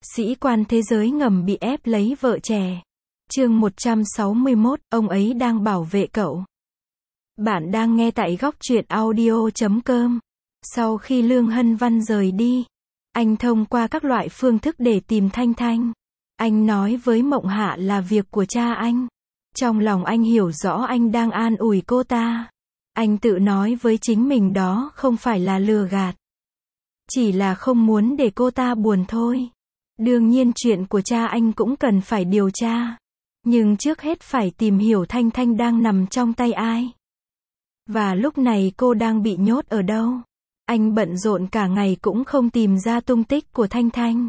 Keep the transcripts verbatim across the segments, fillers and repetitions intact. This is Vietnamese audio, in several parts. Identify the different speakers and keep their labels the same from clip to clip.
Speaker 1: Sĩ quan thế giới ngầm bị ép lấy vợ trẻ. Chương một trăm sáu mươi mốt, ông ấy đang bảo vệ cậu. Bạn đang nghe tại góc truyện audio chấm com. Sau khi Lương Hân Văn rời đi, anh thông qua các loại phương thức để tìm Thanh Thanh. Anh nói với Mộng Hạ là việc của cha anh. Trong lòng anh hiểu rõ anh đang an ủi cô ta. Anh tự nói với chính mình đó không phải là lừa gạt. Chỉ là không muốn để cô ta buồn thôi. Đương nhiên chuyện của cha anh cũng cần phải điều tra. Nhưng trước hết phải tìm hiểu Thanh Thanh đang nằm trong tay ai. Và lúc này cô đang bị nhốt ở đâu. Anh bận rộn cả ngày cũng không tìm ra tung tích của Thanh Thanh.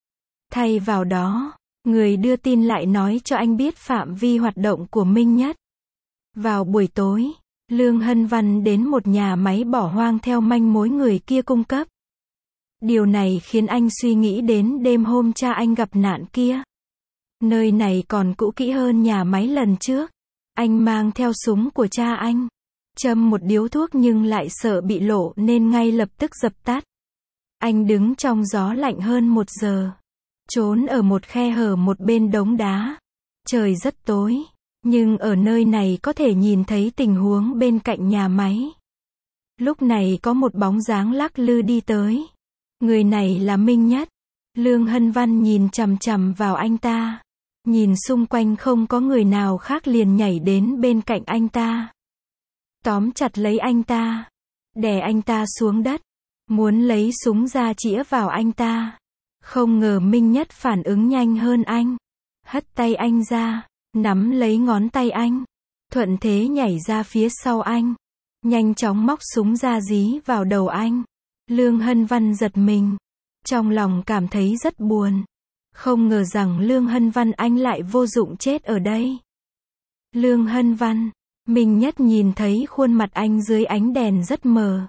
Speaker 1: Thay vào đó, người đưa tin lại nói cho anh biết phạm vi hoạt động của Minh Nhất. Vào buổi tối, Lương Hân Văn đến một nhà máy bỏ hoang theo manh mối người kia cung cấp. Điều này khiến anh suy nghĩ đến đêm hôm cha anh gặp nạn kia. Nơi này còn cũ kỹ hơn nhà máy lần trước. Anh mang theo súng của cha anh. Châm một điếu thuốc nhưng lại sợ bị lộ nên ngay lập tức dập tắt. Anh đứng trong gió lạnh hơn một giờ. Trốn ở một khe hở một bên đống đá. Trời rất tối. Nhưng ở nơi này có thể nhìn thấy tình huống bên cạnh nhà máy. Lúc này có một bóng dáng lắc lư đi tới. Người này là Minh Nhất. Lương Hân Văn nhìn chằm chằm vào anh ta. Nhìn xung quanh không có người nào khác liền nhảy đến bên cạnh anh ta. Tóm chặt lấy anh ta. Đè anh ta xuống đất. Muốn lấy súng ra chĩa vào anh ta. Không ngờ Minh Nhất phản ứng nhanh hơn anh. Hất tay anh ra. Nắm lấy ngón tay anh. Thuận thế nhảy ra phía sau anh. Nhanh chóng móc súng ra dí vào đầu anh. Lương Hân Văn giật mình. Trong lòng cảm thấy rất buồn. Không ngờ rằng Lương Hân Văn anh lại vô dụng chết ở đây. Lương Hân Văn. Minh Nhất nhìn thấy khuôn mặt anh dưới ánh đèn rất mờ.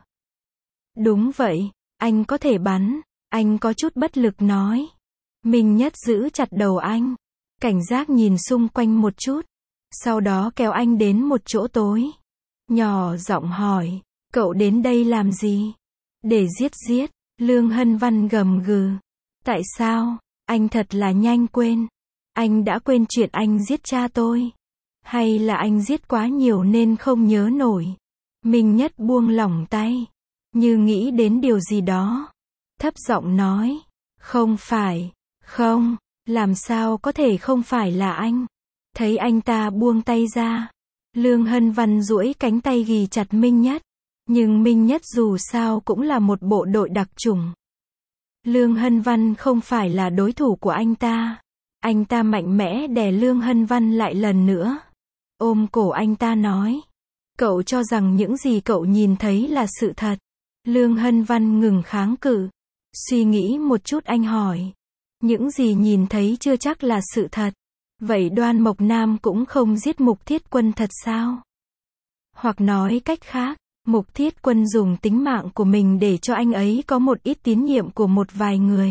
Speaker 1: Đúng vậy, anh có thể bắn. Anh có chút bất lực nói. Minh Nhất giữ chặt đầu anh. Cảnh giác nhìn xung quanh một chút. Sau đó kéo anh đến một chỗ tối. Nhỏ giọng hỏi. Cậu đến đây làm gì? Để giết giết. Lương Hân Văn gầm gừ. Tại sao? Anh thật là nhanh quên. Anh đã quên chuyện anh giết cha tôi. Hay là anh giết quá nhiều nên không nhớ nổi. Minh Nhất buông lỏng tay. Như nghĩ đến điều gì đó. Thấp giọng nói. Không phải. Không. Làm sao có thể không phải là anh. Thấy anh ta buông tay ra. Lương Hân Văn duỗi cánh tay ghì chặt Minh Nhất. Nhưng Minh Nhất dù sao cũng là một bộ đội đặc chủng. Lương Hân Văn không phải là đối thủ của anh ta. Anh ta mạnh mẽ đè Lương Hân Văn lại lần nữa. Ôm cổ anh ta nói. Cậu cho rằng những gì cậu nhìn thấy là sự thật. Lương Hân Văn ngừng kháng cự. Suy nghĩ một chút anh hỏi. Những gì nhìn thấy chưa chắc là sự thật. Vậy Đoan Mộc Nam cũng không giết Mục Thiết Quân thật sao? Hoặc nói cách khác, Mục Thiết Quân dùng tính mạng của mình để cho anh ấy có một ít tín nhiệm của một vài người.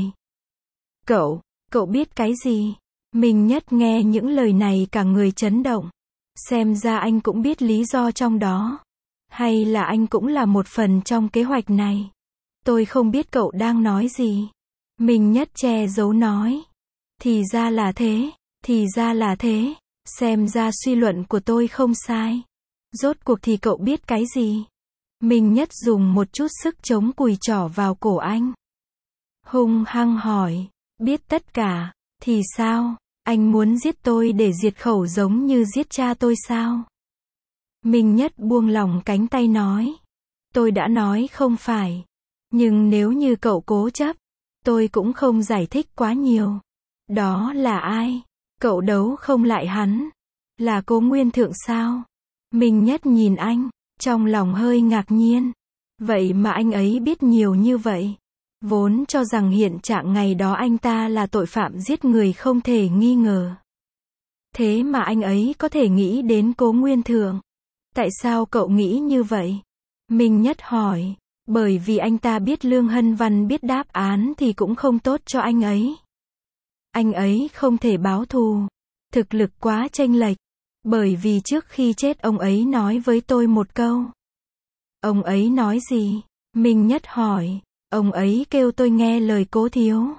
Speaker 1: Cậu, cậu biết cái gì? Minh Nhất nghe những lời này cả người chấn động. Xem ra anh cũng biết lý do trong đó. Hay là anh cũng là một phần trong kế hoạch này? Tôi không biết cậu đang nói gì. Minh Nhất che giấu nói. Thì ra là thế, thì ra là thế. Xem ra suy luận của tôi không sai. Rốt cuộc thì cậu biết cái gì? Minh Nhất dùng một chút sức chống cùi trỏ vào cổ anh. Hung hăng hỏi. Biết tất cả. Thì sao? Anh muốn giết tôi để diệt khẩu giống như giết cha tôi sao? Minh Nhất buông lỏng cánh tay nói. Tôi đã nói không phải. Nhưng nếu như cậu cố chấp, tôi cũng không giải thích quá nhiều. Đó là ai? Cậu đấu không lại hắn. Là Cố Nguyên Thượng sao? Minh Nhất nhìn anh, trong lòng hơi ngạc nhiên. Vậy mà anh ấy biết nhiều như vậy. Vốn cho rằng hiện trạng ngày đó anh ta là tội phạm giết người không thể nghi ngờ. Thế mà anh ấy có thể nghĩ đến Cố Nguyên Thượng. Tại sao cậu nghĩ như vậy? Minh Nhất hỏi. Bởi vì anh ta biết Lương Hân Văn biết đáp án thì cũng không tốt cho anh ấy. Anh ấy không thể báo thù. Thực lực quá chênh lệch. Bởi vì trước khi chết ông ấy nói với tôi một câu. Ông ấy nói gì? Minh Nhất hỏi. Ông ấy kêu tôi nghe lời Cố thiếu.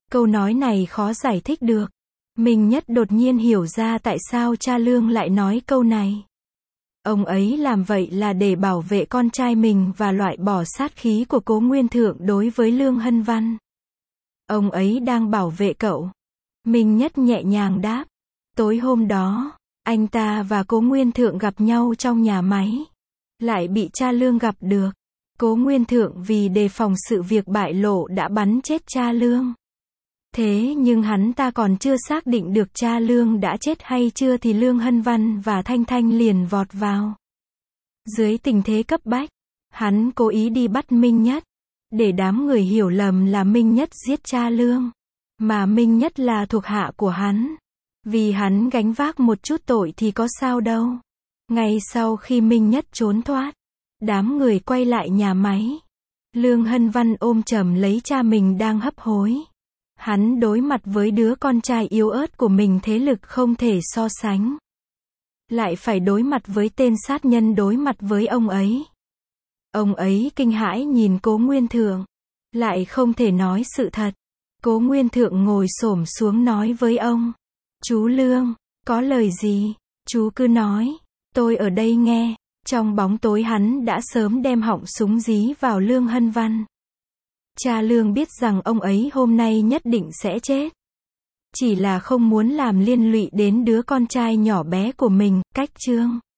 Speaker 1: Câu nói này khó giải thích được. Minh Nhất đột nhiên hiểu ra tại sao cha Lương lại nói câu này. Ông ấy làm vậy là để bảo vệ con trai mình và loại bỏ sát khí của Cố Nguyên Thượng đối với Lương Hân Văn. Ông ấy đang bảo vệ cậu. Minh Nhất nhẹ nhàng đáp. Tối hôm đó, anh ta và Cố Nguyên Thượng gặp nhau trong nhà máy. Lại bị cha Lương gặp được. Cố Nguyên Thượng vì đề phòng sự việc bại lộ đã bắn chết cha Lương. Thế nhưng hắn ta còn chưa xác định được cha Lương đã chết hay chưa thì Lương Hân Văn và Thanh Thanh liền vọt vào. Dưới tình thế cấp bách, hắn cố ý đi bắt Minh Nhất, để đám người hiểu lầm là Minh Nhất giết cha Lương, mà Minh Nhất là thuộc hạ của hắn. Vì hắn gánh vác một chút tội thì có sao đâu. Ngay sau khi Minh Nhất trốn thoát, đám người quay lại nhà máy. Lương Hân Văn ôm chầm lấy cha mình đang hấp hối. Hắn đối mặt với đứa con trai yếu ớt của mình, thế lực không thể so sánh. Lại phải đối mặt với tên sát nhân đối mặt với ông ấy. Ông ấy kinh hãi nhìn Cố Nguyên Thượng. Lại không thể nói sự thật. Cố Nguyên Thượng ngồi xổm xuống nói với ông. Chú Lương, có lời gì, chú cứ nói. Tôi ở đây nghe. Trong bóng tối hắn đã sớm đem họng súng dí vào Lương Hân Văn. Cha Lương biết rằng ông ấy hôm nay nhất định sẽ chết. Chỉ là không muốn làm liên lụy đến đứa con trai nhỏ bé của mình, Cách Trương.